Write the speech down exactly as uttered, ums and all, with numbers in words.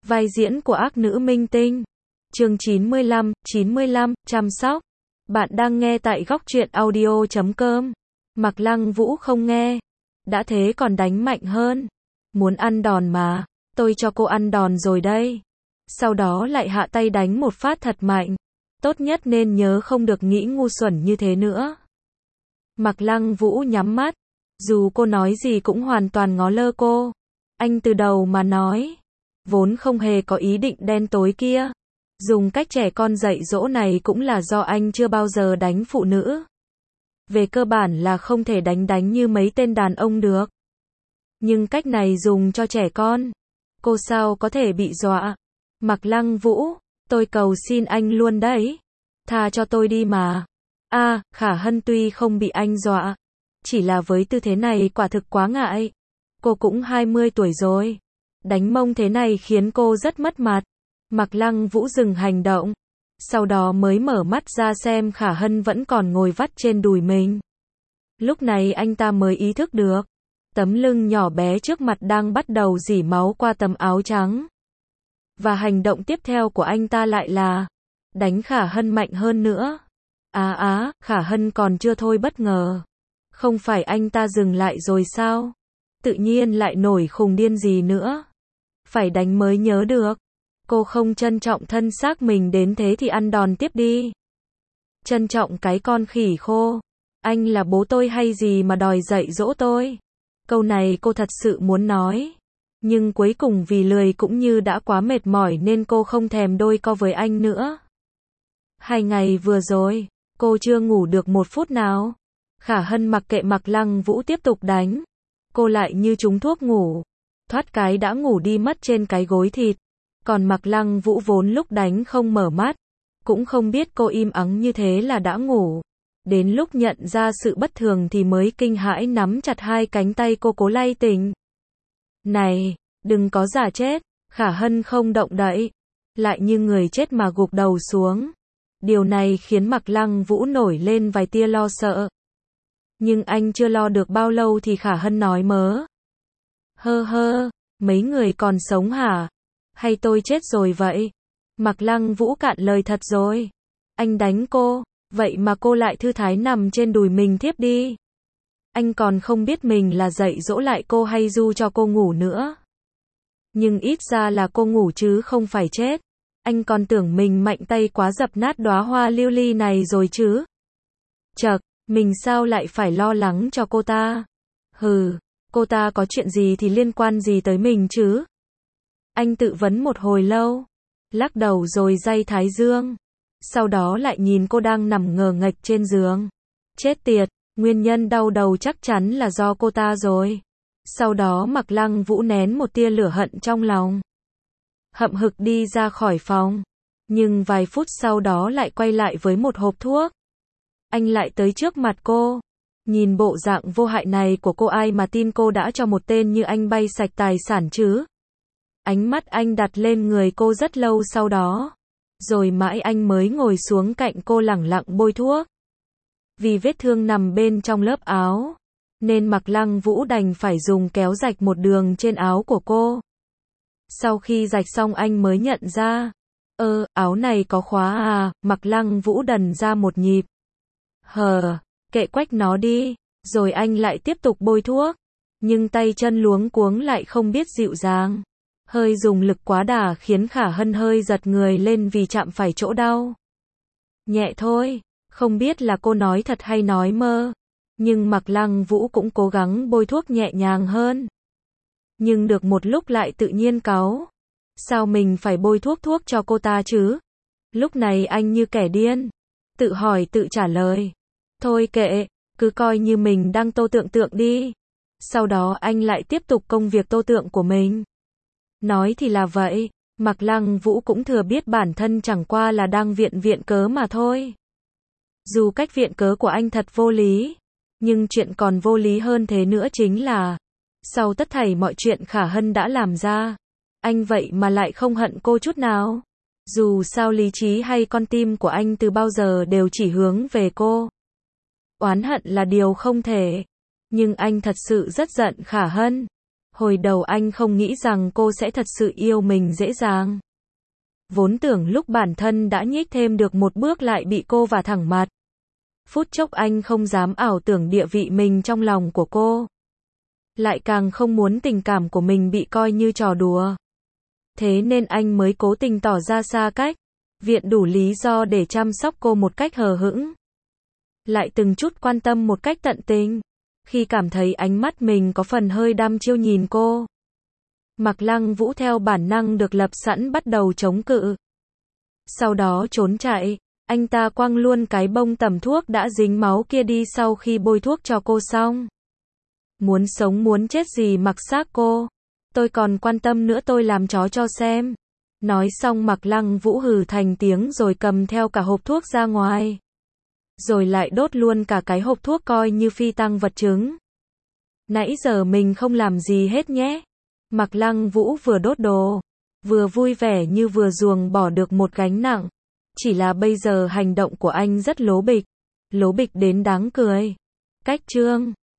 Vai diễn của ác nữ minh tinh. Chương chín mươi lăm, chín mươi lăm, chăm sóc. Bạn đang nghe tại góc truyện audio chấm com. Mạc Lăng Vũ không nghe. Đã thế còn đánh mạnh hơn. Muốn ăn đòn mà. Tôi cho cô ăn đòn rồi đây. Sau đó lại hạ tay đánh một phát thật mạnh. Tốt nhất nên nhớ không được nghĩ ngu xuẩn như thế nữa. Mạc Lăng Vũ nhắm mắt. Dù cô nói gì cũng hoàn toàn ngó lơ cô. Anh từ đầu mà nói. Vốn không hề có ý định đen tối kia. Dùng cách trẻ con dạy dỗ này cũng là do anh chưa bao giờ đánh phụ nữ. Về cơ bản là không thể đánh đánh như mấy tên đàn ông được. Nhưng cách này dùng cho trẻ con. Cô sao có thể bị dọa. Mạc Lăng Vũ, tôi cầu xin anh luôn đấy. Tha cho tôi đi mà. A, à, Khả Hân tuy không bị anh dọa. Chỉ là với tư thế này quả thực quá ngại. Cô cũng hai mươi tuổi rồi. Đánh mông thế này khiến cô rất mất mặt. Mạc Lăng Vũ dừng hành động. Sau đó mới mở mắt ra xem Khả Hân vẫn còn ngồi vắt trên đùi mình. Lúc này anh ta mới ý thức được. Tấm lưng nhỏ bé trước mặt đang bắt đầu rỉ máu qua tấm áo trắng. Và hành động tiếp theo của anh ta lại là đánh Khả Hân mạnh hơn nữa. Á á, Khả Hân còn chưa thôi bất ngờ. Không phải anh ta dừng lại rồi sao? Tự nhiên lại nổi khùng điên gì nữa? Phải đánh mới nhớ được. Cô không trân trọng thân xác mình đến thế thì ăn đòn tiếp đi. Trân trọng cái con khỉ khô. Anh là bố tôi hay gì mà đòi dạy dỗ tôi? Câu này cô thật sự muốn nói. Nhưng cuối cùng vì lười cũng như đã quá mệt mỏi nên cô không thèm đôi co với anh nữa. Hai ngày vừa rồi, cô chưa ngủ được một phút nào. Khả Hân mặc kệ Mạc Lăng Vũ tiếp tục đánh. Cô lại như trúng thuốc ngủ. Thoát cái đã ngủ đi mất trên cái gối thịt. Còn Mạc Lăng Vũ vốn lúc đánh không mở mắt. Cũng không biết cô im ắng như thế là đã ngủ. Đến lúc nhận ra sự bất thường thì mới kinh hãi nắm chặt hai cánh tay cô cố lay tỉnh. Này, đừng có giả chết. Khả Hân không động đậy. Lại như người chết mà gục đầu xuống. Điều này khiến Mạc Lăng Vũ nổi lên vài tia lo sợ. Nhưng anh chưa lo được bao lâu thì Khả Hân nói mớ. Hơ hơ, mấy người còn sống hả? Hay tôi chết rồi vậy? Mạc Lăng Vũ cạn lời thật rồi. Anh đánh cô, vậy mà cô lại thư thái nằm trên đùi mình thiếp đi. Anh còn không biết mình là dạy dỗ lại cô hay du cho cô ngủ nữa. Nhưng ít ra là cô ngủ chứ không phải chết. Anh còn tưởng mình mạnh tay quá dập nát đóa hoa lưu ly này rồi chứ. Chậc, mình sao lại phải lo lắng cho cô ta? Hừ, cô ta có chuyện gì thì liên quan gì tới mình chứ? Anh tự vấn một hồi lâu, lắc đầu rồi day thái dương. Sau đó lại nhìn cô đang nằm ngờ nghệch trên giường. Chết tiệt, nguyên nhân đau đầu chắc chắn là do cô ta rồi. Sau đó Mạc Lăng Vũ nén một tia lửa hận trong lòng. Hậm hực đi ra khỏi phòng. Nhưng vài phút sau đó lại quay lại với một hộp thuốc. Anh lại tới trước mặt cô. Nhìn bộ dạng vô hại này của cô ai mà tin cô đã cho một tên như anh bay sạch tài sản chứ? Ánh mắt anh đặt lên người cô rất lâu sau đó. Rồi mãi anh mới ngồi xuống cạnh cô lẳng lặng bôi thuốc. Vì vết thương nằm bên trong lớp áo. Nên Mạc Lăng Vũ đành phải dùng kéo rạch một đường trên áo của cô. Sau khi rạch xong anh mới nhận ra. Ơ, áo này có khóa à? Mạc Lăng Vũ đần ra một nhịp. Hờ, kệ quách nó đi. Rồi anh lại tiếp tục bôi thuốc. Nhưng tay chân luống cuống lại không biết dịu dàng. Hơi dùng lực quá đà khiến Khả Hân hơi giật người lên vì chạm phải chỗ đau. Nhẹ thôi, không biết là cô nói thật hay nói mơ. Nhưng Mạc Lăng Vũ cũng cố gắng bôi thuốc nhẹ nhàng hơn. Nhưng được một lúc lại tự nhiên cáu. Sao mình phải bôi thuốc thuốc cho cô ta chứ? Lúc này anh như kẻ điên. Tự hỏi tự trả lời. Thôi kệ, cứ coi như mình đang tô tượng tượng đi. Sau đó anh lại tiếp tục công việc tô tượng của mình. Nói thì là vậy, Mạc Lăng Vũ cũng thừa biết bản thân chẳng qua là đang viện viện cớ mà thôi. Dù cách viện cớ của anh thật vô lý, nhưng chuyện còn vô lý hơn thế nữa chính là, sau tất thảy mọi chuyện Khả Hân đã làm ra, anh vậy mà lại không hận cô chút nào. Dù sao lý trí hay con tim của anh từ bao giờ đều chỉ hướng về cô. Oán hận là điều không thể, nhưng anh thật sự rất giận Khả Hân. Hồi đầu anh không nghĩ rằng cô sẽ thật sự yêu mình dễ dàng. Vốn tưởng lúc bản thân đã nhích thêm được một bước lại bị cô vả thẳng mặt. Phút chốc anh không dám ảo tưởng địa vị mình trong lòng của cô. Lại càng không muốn tình cảm của mình bị coi như trò đùa. Thế nên anh mới cố tình tỏ ra xa cách, viện đủ lý do để chăm sóc cô một cách hờ hững. Lại từng chút quan tâm một cách tận tình. Khi cảm thấy ánh mắt mình có phần hơi đăm chiêu nhìn cô, Mạc Lăng Vũ theo bản năng được lập sẵn bắt đầu chống cự. Sau đó trốn chạy, anh ta quăng luôn cái bông tẩm thuốc đã dính máu kia đi sau khi bôi thuốc cho cô xong. Muốn sống muốn chết gì mặc xác cô. Tôi còn quan tâm nữa, tôi làm chó cho xem. Nói xong Mạc Lăng Vũ hừ thành tiếng rồi cầm theo cả hộp thuốc ra ngoài. Rồi lại đốt luôn cả cái hộp thuốc coi như phi tang vật chứng. Nãy giờ mình không làm gì hết nhé. Mạc Lăng Vũ vừa đốt đồ, vừa vui vẻ như vừa ruồng bỏ được một gánh nặng. Chỉ là bây giờ hành động của anh rất lố bịch. Lố bịch đến đáng cười. Cách chương